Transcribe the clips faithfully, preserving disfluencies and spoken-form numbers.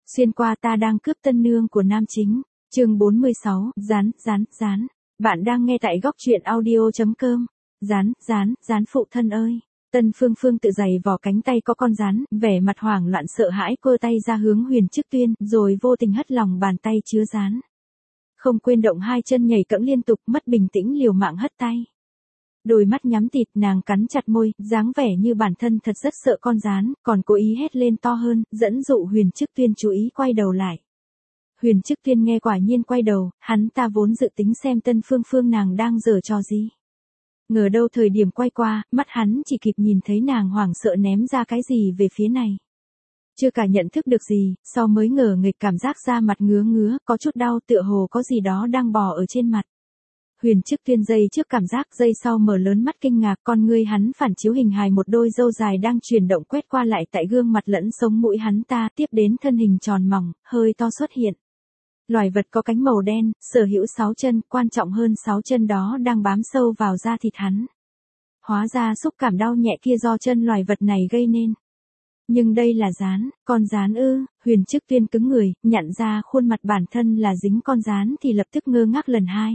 Xuyên qua ta đang cướp tân nương của nam chính. Chương bốn mươi sáu, rán, rán, rán. Bạn đang nghe tại góc truyện audio chấm com. Rán, rán, rán phụ thân ơi. Tân Phương Phương tự giày vò cánh tay có con rán, vẻ mặt hoảng loạn sợ hãi cơ tay ra hướng Huyền Chức Tuyên, rồi vô tình hất lòng bàn tay chứa rán. Không quên động hai chân nhảy cẫng liên tục, mất bình tĩnh liều mạng hất tay. Đôi mắt nhắm tịt, nàng cắn chặt môi, dáng vẻ như bản thân thật rất sợ con rán, còn cố ý hét lên to hơn, dẫn dụ Huyền Chức Tuyên chú ý quay đầu lại. Huyền Chức Tuyên nghe quả nhiên quay đầu, hắn ta vốn dự tính xem Tân Phương Phương nàng đang giở trò gì. Ngờ đâu thời điểm quay qua, mắt hắn chỉ kịp nhìn thấy nàng hoảng sợ ném ra cái gì về phía này. Chưa cả nhận thức được gì, sau mới ngờ nghịch cảm giác da mặt ngứa ngứa, có chút đau tựa hồ có gì đó đang bò ở trên mặt. Huyền Chức Tuyên giây trước cảm giác, giây sau mở lớn mắt kinh ngạc, con ngươi hắn phản chiếu hình hài một đôi râu dài đang chuyển động quét qua lại tại gương mặt lẫn sống mũi hắn ta, tiếp đến thân hình tròn mỏng, hơi to xuất hiện. Loài vật có cánh màu đen, sở hữu sáu chân, quan trọng hơn sáu chân đó đang bám sâu vào da thịt hắn. Hóa ra xúc cảm đau nhẹ kia do chân loài vật này gây nên. Nhưng đây là rán, con rán ư? Huyền Chức Tuyên cứng người, nhận ra khuôn mặt bản thân là dính con rán thì lập tức ngơ ngác lần hai.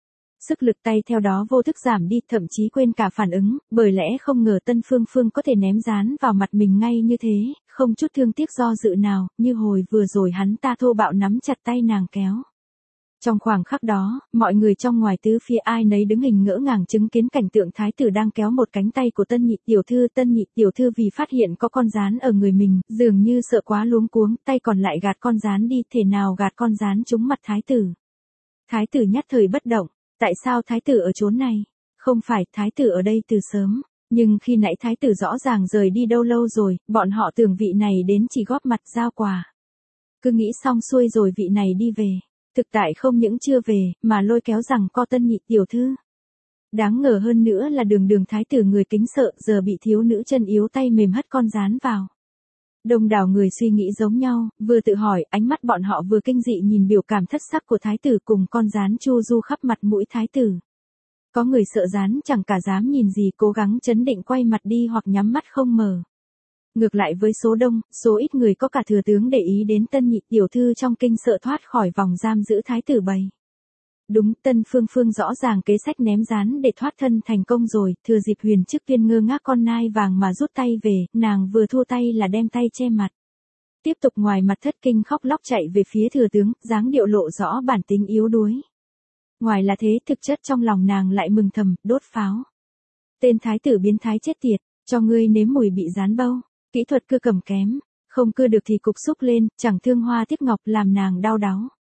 Sức lực tay theo đó vô thức giảm đi, thậm chí quên cả phản ứng, bởi lẽ không ngờ Tân Phương Phương có thể ném rán vào mặt mình ngay như thế, không chút thương tiếc do dự nào, như hồi vừa rồi hắn ta thô bạo nắm chặt tay nàng kéo. Trong khoảng khắc đó, mọi người trong ngoài tứ phía ai nấy đứng hình ngỡ ngàng chứng kiến cảnh tượng thái tử đang kéo một cánh tay của Tân Nhị tiểu thư. Tân Nhị tiểu thư vì phát hiện có con rán ở người mình, dường như sợ quá luống cuống, tay còn lại gạt con rán đi, thể nào gạt con rán trúng mặt thái tử. Thái tử nhất thời bất động. Tại sao thái tử ở chốn này? Không phải, thái tử ở đây từ sớm. Nhưng khi nãy thái tử rõ ràng rời đi đâu lâu rồi, bọn họ tưởng vị này đến chỉ góp mặt giao quà. Cứ nghĩ xong xuôi rồi vị này đi về. Thực tại không những chưa về, mà lôi kéo rằng co Tân Nhị tiểu thư. Đáng ngờ hơn nữa là đường đường thái tử người kính sợ, giờ bị thiếu nữ chân yếu tay mềm hất con rán vào. Đông đảo người suy nghĩ giống nhau, vừa tự hỏi, ánh mắt bọn họ vừa kinh dị nhìn biểu cảm thất sắc của thái tử cùng con rán chu du khắp mặt mũi thái tử. Có người sợ rán chẳng cả dám nhìn gì, cố gắng chấn định quay mặt đi hoặc nhắm mắt không mở. Ngược lại với số đông, số ít người có cả thừa tướng để ý đến Tân Nhị tiểu thư trong kinh sợ thoát khỏi vòng giam giữ thái tử bầy. Đúng, Tân Phương Phương rõ ràng kế sách ném rán để thoát thân thành công rồi, thừa dịp Huyền Chức Tuyên ngơ ngác con nai vàng mà rút tay về, nàng vừa thua tay là đem tay che mặt. Tiếp tục ngoài mặt thất kinh khóc lóc chạy về phía thừa tướng, dáng điệu lộ rõ bản tính yếu đuối. Ngoài là thế, thực chất trong lòng nàng lại mừng thầm, đốt pháo. Tên thái tử biến thái chết tiệt, cho ngươi nếm mùi bị rán bâu, kỹ thuật cưa cầm kém, không cưa được thì cục xúc lên, chẳng thương hoa tiếc ngọc làm nàng đau đáu.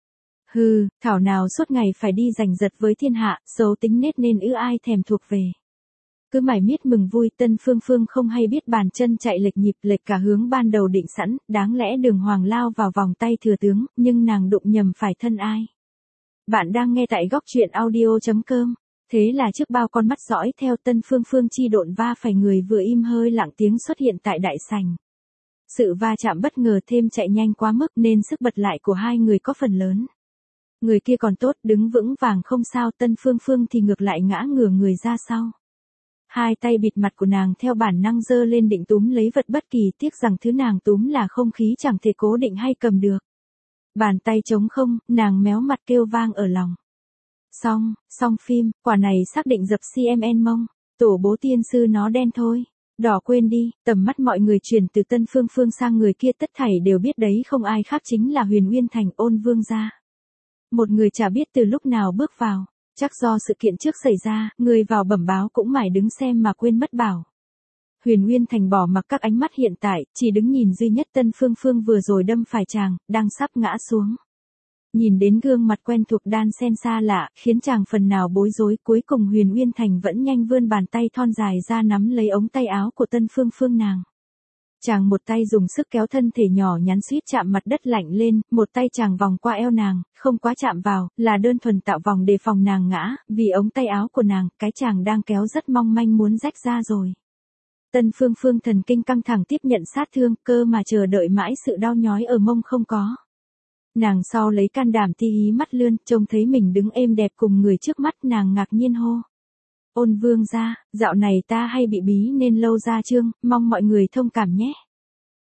Hừ, thảo nào suốt ngày phải đi giành giật với thiên hạ, xấu tính nết nên ư ai thèm thuộc về. Cứ mải miết mừng vui, Tân Phương Phương không hay biết bàn chân chạy lệch nhịp lệch cả hướng ban đầu định sẵn, đáng lẽ đường hoàng lao vào vòng tay thừa tướng, nhưng nàng đụng nhầm phải thân ai. Bạn đang nghe tại góc truyện audio chấm com. Thế là trước bao con mắt dõi theo, Tân Phương Phương chi độn va phải người vừa im hơi lặng tiếng xuất hiện tại đại sảnh. Sự va chạm bất ngờ thêm chạy nhanh quá mức nên sức bật lại của hai người có phần lớn. Người kia còn tốt, đứng vững vàng không sao, Tân Phương Phương thì ngược lại ngã ngửa người ra sau. Hai tay bịt mặt của nàng theo bản năng giơ lên định túm lấy vật bất kỳ, tiếc rằng thứ nàng túm là không khí chẳng thể cố định hay cầm được. Bàn tay trống không, nàng méo mặt kêu vang ở lòng. Xong, xong phim, quả này xác định dập xê em en mông, tổ bố tiên sư nó đen thôi. Đỏ quên đi, tầm mắt mọi người chuyển từ Tân Phương Phương sang người kia, tất thảy đều biết đấy không ai khác chính là Huyền Uyên Thành, Ôn vương gia. Một người chả biết từ lúc nào bước vào, chắc do sự kiện trước xảy ra, người vào bẩm báo cũng mải đứng xem mà quên mất bảo. Huyền Uyên Thành bỏ mặc các ánh mắt hiện tại, chỉ đứng nhìn duy nhất Tân Phương Phương vừa rồi đâm phải chàng, đang sắp ngã xuống. Nhìn đến gương mặt quen thuộc đan xen xa lạ, khiến chàng phần nào bối rối, cuối cùng Huyền Uyên Thành vẫn nhanh vươn bàn tay thon dài ra nắm lấy ống tay áo của Tân Phương Phương nàng. Chàng một tay dùng sức kéo thân thể nhỏ nhắn suýt chạm mặt đất lạnh lên, một tay chàng vòng qua eo nàng, không quá chạm vào, là đơn thuần tạo vòng đề phòng nàng ngã, vì ống tay áo của nàng, cái chàng đang kéo rất mong manh muốn rách ra rồi. Tân Phương Phương thần kinh căng thẳng tiếp nhận sát thương, cơ mà chờ đợi mãi sự đau nhói ở mông không có. Nàng sau lấy can đảm ti hí mắt lươn, trông thấy mình đứng êm đẹp cùng người trước mắt, nàng ngạc nhiên hô. Ôn vương gia, dạo này ta hay bị bí nên lâu ra chương, mong mọi người thông cảm nhé.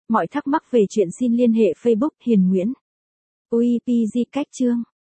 Mọi thắc mắc về chuyện xin liên hệ Facebook Hiền Nguyễn. u e pê giê cách chương